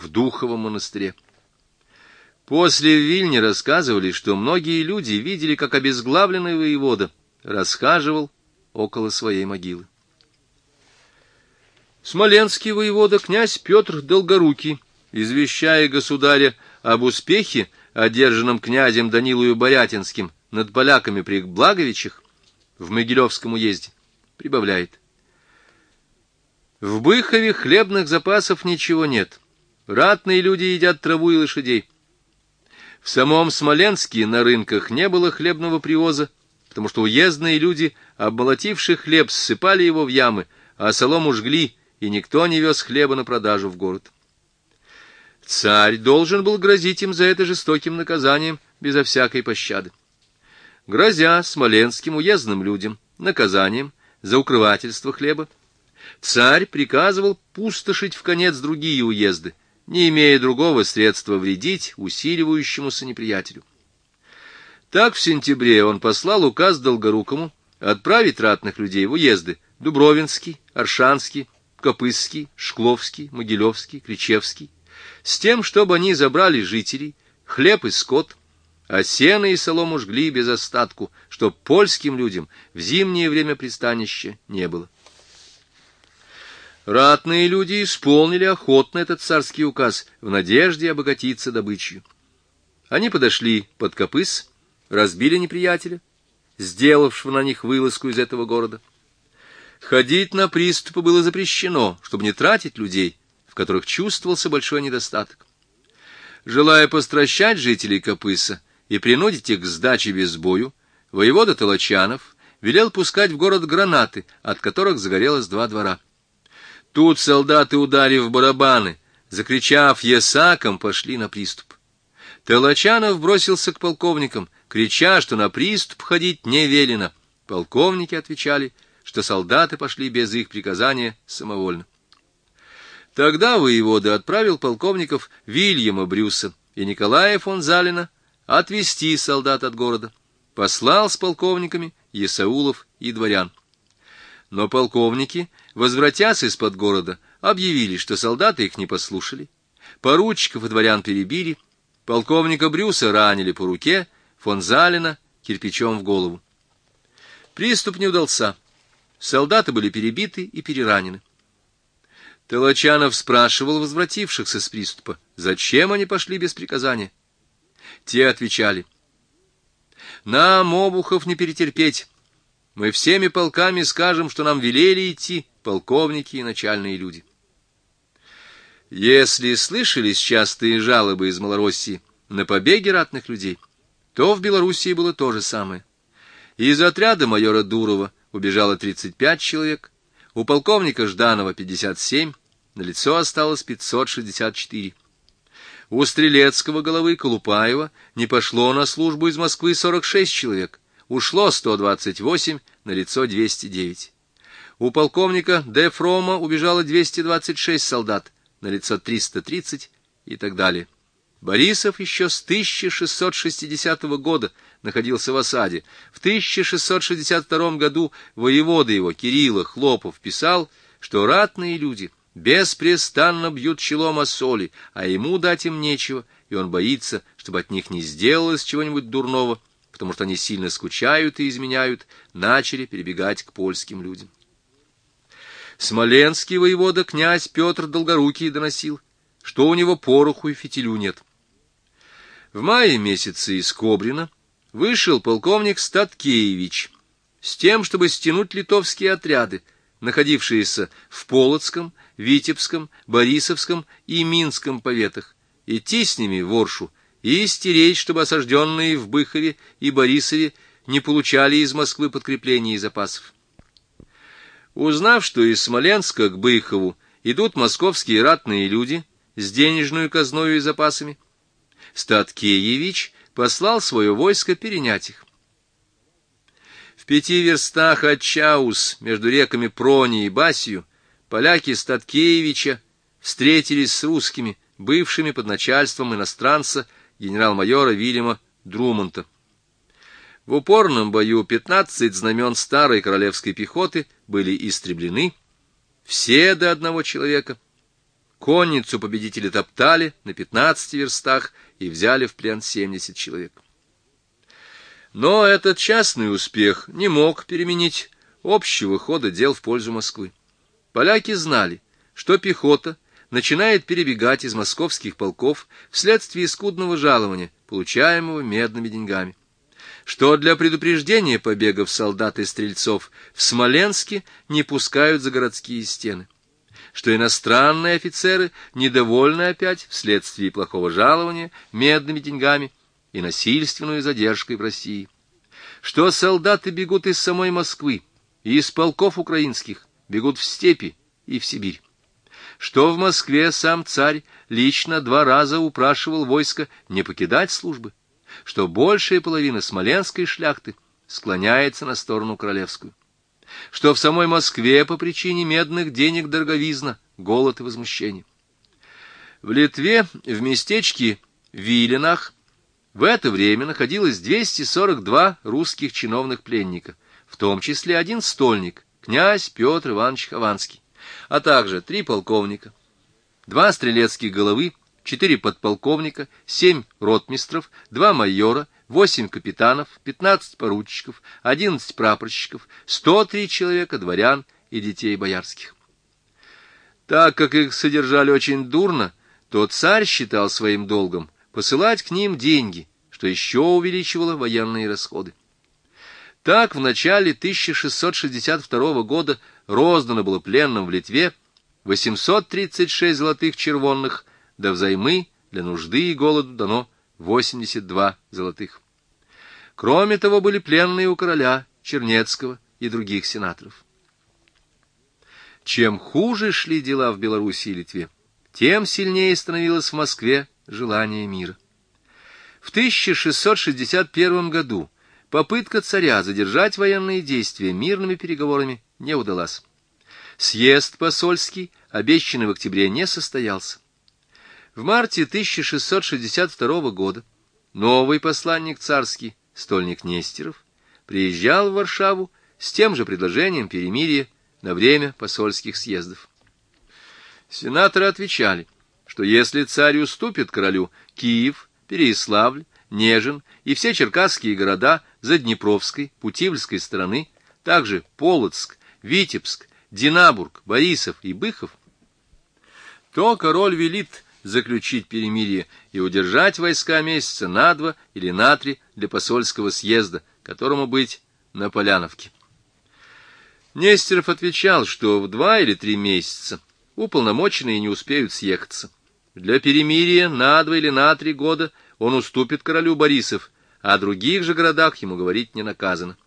в Духовом монастыре. После в Вильне рассказывали, что многие люди видели, как обезглавленный воевода расхаживал около своей могилы. Смоленский воевода князь Петр Долгорукий, извещая государя об успехе, одержанном князем Данилою Борятинским над поляками при Благовичах в Могилевском уезде, прибавляет: «В Быхове хлебных запасов ничего нет. Ратные люди едят траву и лошадей. В самом Смоленске на рынках не было хлебного привоза, потому что уездные люди, обмолотившие хлеб, ссыпали его в ямы, а солому жгли, и никто не вез хлеба на продажу в город. Царь должен был грозить им за это жестоким наказанием безо всякой пощады. Грозя смоленским уездным людям наказанием за укрывательство хлеба, царь приказывал пустошить вконец другие уезды, не имея другого средства вредить усиливающемуся неприятелю. Так в сентябре он послал указ Долгорукому отправить ратных людей в уезды Дубровинский, Оршанский, Копысский, Шкловский, Могилевский, Кричевский, с тем, чтобы они забрали жителей, хлеб и скот, а сено и солому жгли без остатку, чтоб польским людям в зимнее время пристанища не было. Ратные люди исполнили охотно этот царский указ в надежде обогатиться добычей. Они подошли под Копыс, разбили неприятеля, сделавшего на них вылазку из этого города. Ходить на приступы было запрещено, чтобы не тратить людей, в которых чувствовался большой недостаток. Желая постращать жителей Копыса и принудить их к сдаче без бою, воевода Толочанов велел пускать в город гранаты, от которых загорелось 2 двора. Тут солдаты, ударив барабаны, закричав «Есаком», пошли на приступ. Толочанов бросился к полковникам, крича, что на приступ ходить не велено. Полковники отвечали, что солдаты пошли без их приказания самовольно. Тогда воевода отправил полковников Вильяма Брюса и Николая фон Залина отвести солдат от города. Послал с полковниками есаулов и дворян. Но полковники, возвратясь из-под города, объявили, что солдаты их не послушали. Поручиков и дворян перебили, полковника Брюса ранили по руке, фон Залина кирпичом в голову. Приступ не удался. Солдаты были перебиты и переранены. Толочанов спрашивал возвратившихся с приступа, зачем они пошли без приказания. Те отвечали: «Нам, обухов, не перетерпеть. Мы всеми полками скажем, что нам велели идти полковники и начальные люди». Если слышались частые жалобы из Малороссии на побеги ратных людей, то в Белоруссии было то же самое. Из отряда майора Дурова убежало 35 человек, у полковника Жданова 57, налицо осталось 564. У Стрелецкого головы Колупаева не пошло на службу из Москвы 46 человек, ушло 128, налицо 209. У полковника Д. Фрома убежало 226 солдат, налицо 330 и так далее. Борисов еще с 1660 года находился в осаде. В 1662 году воевода его Кирилла Хлопов писал, что ратные люди беспрестанно бьют челом о соли, а ему дать им нечего, и он боится, чтобы от них не сделалось чего-нибудь дурного, потому что они сильно скучают и изменяют, начали перебегать к польским людям. Смоленский воевода князь Петр Долгорукий доносил, что у него пороху и фитилю нет. В мае месяце из Кобрина вышел полковник Статкевич с тем, чтобы стянуть литовские отряды, находившиеся в Полоцком, Витебском, Борисовском и Минском поветах, идти с ними в Оршу и стеречь, чтобы осажденные в Быхове и Борисове не получали из Москвы подкреплений и запасов. Узнав, что из Смоленска к Быхову идут московские ратные люди с денежную казною и запасами, Статкевич послал свое войско перенять их. В 5 верстах от Чаус, между реками Прони и Басью, поляки Статкевича встретились с русскими, бывшими под начальством иностранца генерал-майора Вильяма Друмонта. В упорном бою 15 знамен старой королевской пехоты были истреблены, все до одного человека. Конницу победители топтали на 15 верстах и взяли в плен 70 человек. Но этот частный успех не мог переменить общего хода дел в пользу Москвы. Поляки знали, что пехота начинает перебегать из московских полков вследствие скудного жалования, получаемого медными деньгами, что для предупреждения побегов солдат и стрельцов в Смоленске не пускают за городские стены, что иностранные офицеры недовольны опять вследствие плохого жалования медными деньгами и насильственной задержкой в России, что солдаты бегут из самой Москвы и из полков украинских, бегут в степи и в Сибирь, что в Москве сам царь лично 2 раза упрашивал войско не покидать службы, что большая половина смоленской шляхты склоняется на сторону королевскую, что в самой Москве по причине медных денег дороговизна, голод и возмущение. В Литве, в местечке Виленах, в это время находилось 242 русских чиновных пленника, в том числе 1 стольник, князь Петр Иванович Хованский, а также 3 полковника, 2 стрелецких головы, 4 подполковника, 7 ротмистров, 2 майора, 8 капитанов, 15 поручиков, 11 прапорщиков, 103 человека дворян и детей боярских. Так как их содержали очень дурно, то царь считал своим долгом посылать к ним деньги, что еще увеличивало военные расходы. Так в начале 1662 года роздано было пленным в Литве 836 золотых червонных, да взаймы для нужды и голоду дано 82 золотых. Кроме того, были пленные у короля Чернецкого и других сенаторов. Чем хуже шли дела в Белоруссии и Литве, тем сильнее становилось в Москве желание мира. В 1661 году попытка царя задержать военные действия мирными переговорами не удалась. Съезд посольский, обещанный в октябре, не состоялся. В марте 1662 года новый посланник царский, стольник Нестеров, приезжал в Варшаву с тем же предложением перемирия на время посольских съездов. Сенаторы отвечали, что если царь уступит королю Киев, Переяславль, Нежин и все черкасские города Заднепровской, Путивльской стороны, также Полоцк, Витебск, Динабург, Борисов и Быхов, то король велит заключить перемирие и удержать войска месяца на 2 или на 3 для посольского съезда, которому быть на Поляновке. Нестеров отвечал, что в 2 или 3 месяца уполномоченные не успеют съехаться. Для перемирия на 2 или на 3 года он уступит королю Борисов, а о других же городах ему говорить не наказано.